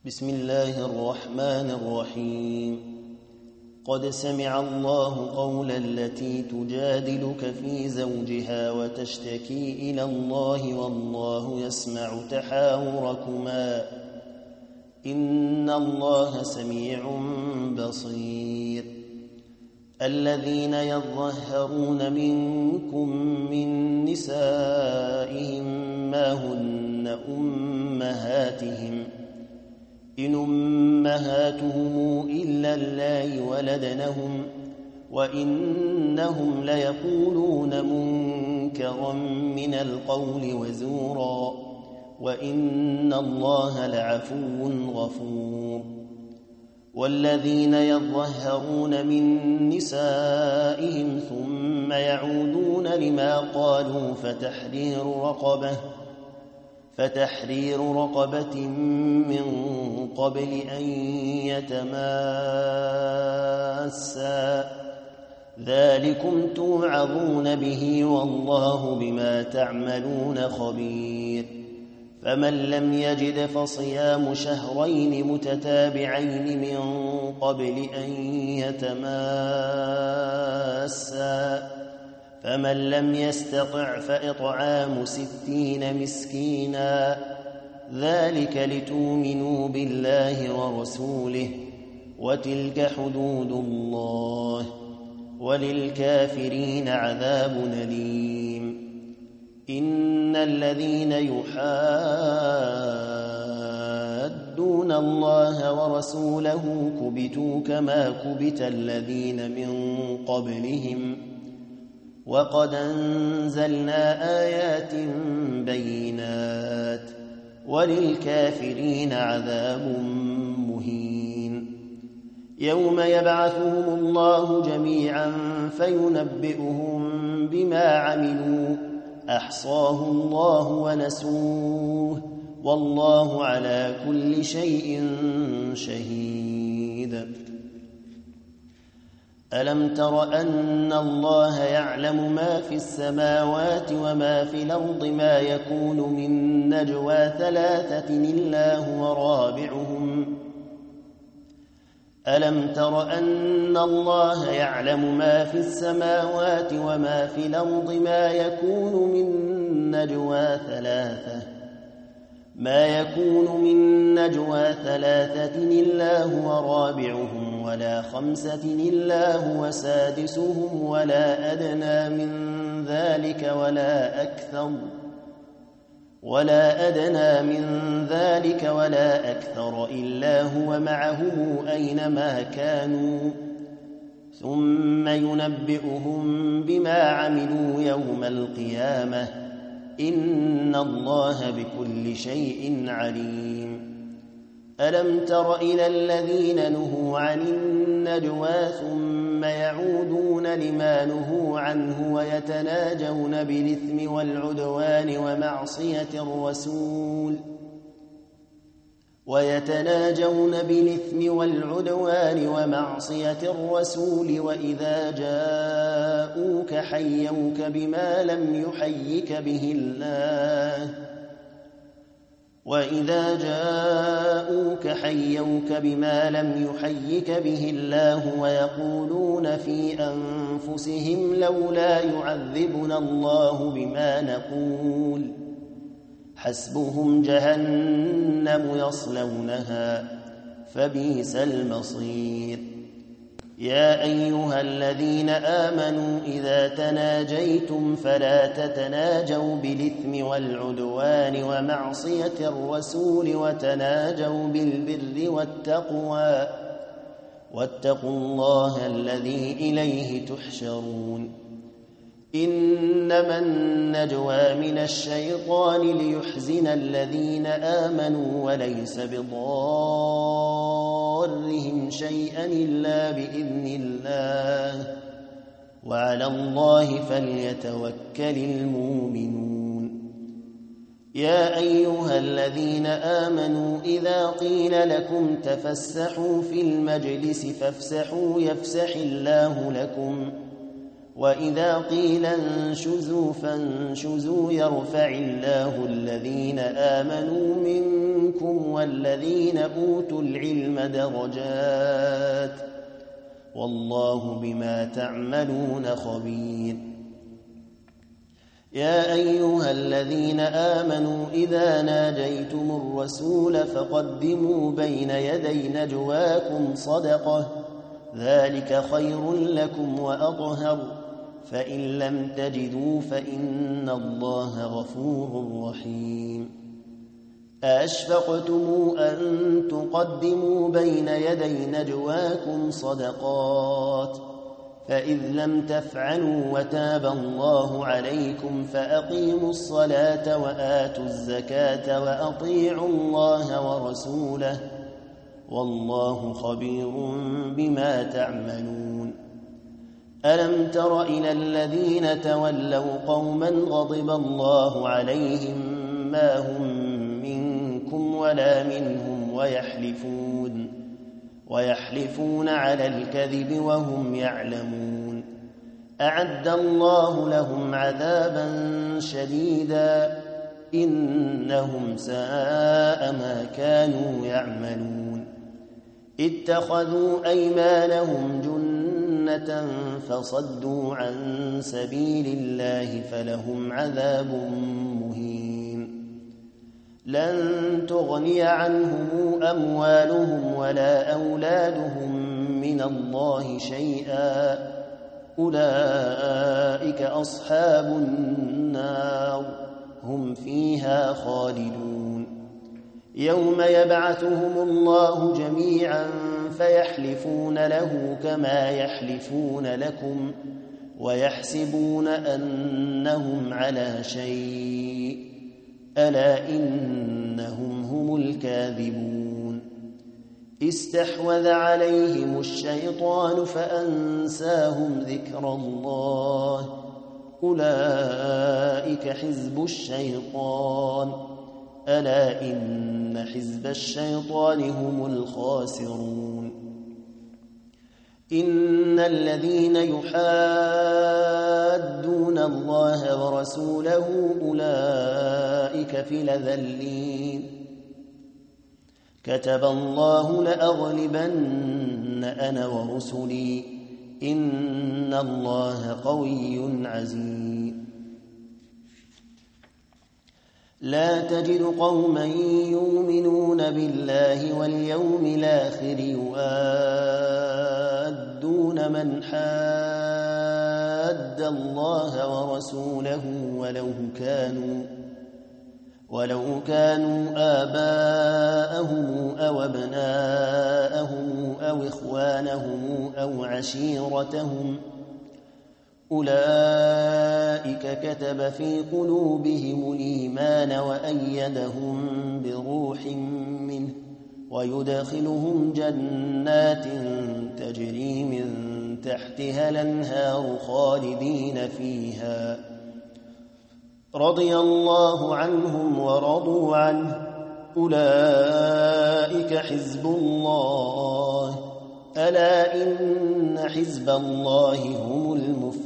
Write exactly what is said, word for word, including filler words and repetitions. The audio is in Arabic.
بسم الله الرحمن الرحيم قد سمع الله قول التي تجادلك في زوجها وتشتكي إلى الله والله يسمع تحاوركما إن الله سميع بصير الذين يظهرون منكم من نسائهم ما هن أمهاتهم إن أمهاتهم إلا اللائي ولدنهم وإنهم ليقولون منكرا من القول وزورا وإن الله لعفو غفور والذين يظهرون من نسائهم ثم يعودون لما قالوا فتحرير رقبة فتحرير رقبة من قبل أن يتماسا ذلكم توعظون به والله بما تعملون خبير فمن لم يجد فصيام شهرين متتابعين من قبل أن يتماسا فمن لم يستطع فإطعام ستين مسكينا ذلك لتؤمنوا بالله ورسوله وتلك حدود الله وللكافرين عذاب أليم إن الذين يحادون الله ورسوله كبتوا كما كبت الذين من قبلهم وقد أنزلنا آيات بينات وللكافرين عذاب مهين يوم يبعثهم الله جميعا فينبئهم بما عملوا أحصاه الله ونسوه والله على كل شيء شهيد ألم تر أن الله يعلم ما في السماوات وما في الأرض ما يكون من نجوى ثلاثة إلا هو رابعهم ألم تر أن الله يعلم ما في السماوات وما في الأرض ما يكون من نجوى ثلاثة ما يكون من نجوى ثلاثة إلا هو رابعهم ولا خمسة إلا هو سادسهم ولا أدنى من ذلك ولا أكثر ولا أدنى من ذلك ولا أكثر إلا هو معهم أينما كانوا ثم ينبئهم بما عملوا يوم القيامة إن الله بكل شيء عليم ألم تر إلى الذين نهوا عن النجوى ثم يعودون لما نهوا عنه ويتناجون بالإثم والعدوان ومعصية الرسول ويتناجون بالإثم والعدوان ومعصية الرسول وإذا جاءوك حيوك بما لم يحيك به الله وإذا جاءوك حيوك بما لم يحيك به الله ويقولون في أنفسهم لولا يعذبنا الله بما نقول حسبهم جهنم يصلونها فبئس المصير يا أيها الذين آمنوا إذا تناجيتم فلا تتناجوا بالإثم والعدوان ومعصية الرسول وتناجوا بالبر والتقوى واتقوا الله الذي إليه تحشرون إنما النجوى من الشيطان ليحزن الذين آمنوا وليس بضارهم شيئا إلا بإذن الله وعلى الله فليتوكل المؤمنون يا أيها الذين آمنوا إذا قيل لكم تفسحوا في المجلس فافسحوا يفسح الله لكم وإذا قيل انشزوا فانشزوا يرفع الله الذين آمنوا منكم والذين أوتوا العلم درجات والله بما تعملون خبير. يا أيها الذين آمنوا إذا ناجيتم الرسول فقدموا بين يدي نجواكم صدقة ذلك خير لكم وأطهر فإن لم تجدوا فإن الله غفور رحيم. أأشفقتم أن تقدموا بين يدي نجواكم صدقات فإذ لم تفعلوا وتاب الله عليكم فأقيموا الصلاة وآتوا الزكاة وأطيعوا الله ورسوله والله خبير بما تعملون. ألم تر إلى الذين تولوا قوما غضب الله عليهم ما هم منكم ولا منهم ويحلفون ويحلفون على الكذب وهم يعلمون أعد الله لهم عذابا شديدا إنهم ساء ما كانوا يعملون. اتخذوا أيمانهم جنة فصدوا عن سبيل الله فلهم عذاب مهين. لن تغني عنهم أموالهم ولا أولادهم من الله شيئا أولئك أصحاب النار هم فيها خالدون. يوم يبعثهم الله جميعا فيحلفون له كما يحلفون لكم ويحسبون أنهم على شيء ألا إنهم هم الكاذبون. استحوذ عليهم الشيطان فأنساهم ذكر الله أولئك حزب الشيطان ألا إن حزب الشيطان هم الخاسرون. إن الذين يحادون الله ورسوله أولئك في الأذلين. كتب الله لأغلبن أنا ورسلي إن الله قوي عزيز. لا تجد قوما يؤمنون بالله واليوم الآخر يوادون من حاد الله ورسوله ولو كانوا ولو كانوا آباءهم أو أبناءهم أو إخوانهم أو عشيرتهم أولئك كتب في قلوبهم الإيمان وأيدهم بروح منه ويدخلهم جنات تجري من تحتها الأنهار خالدين فيها رضي الله عنهم ورضوا عنه أولئك حزب الله ألا إن حزب الله هم المفلحون.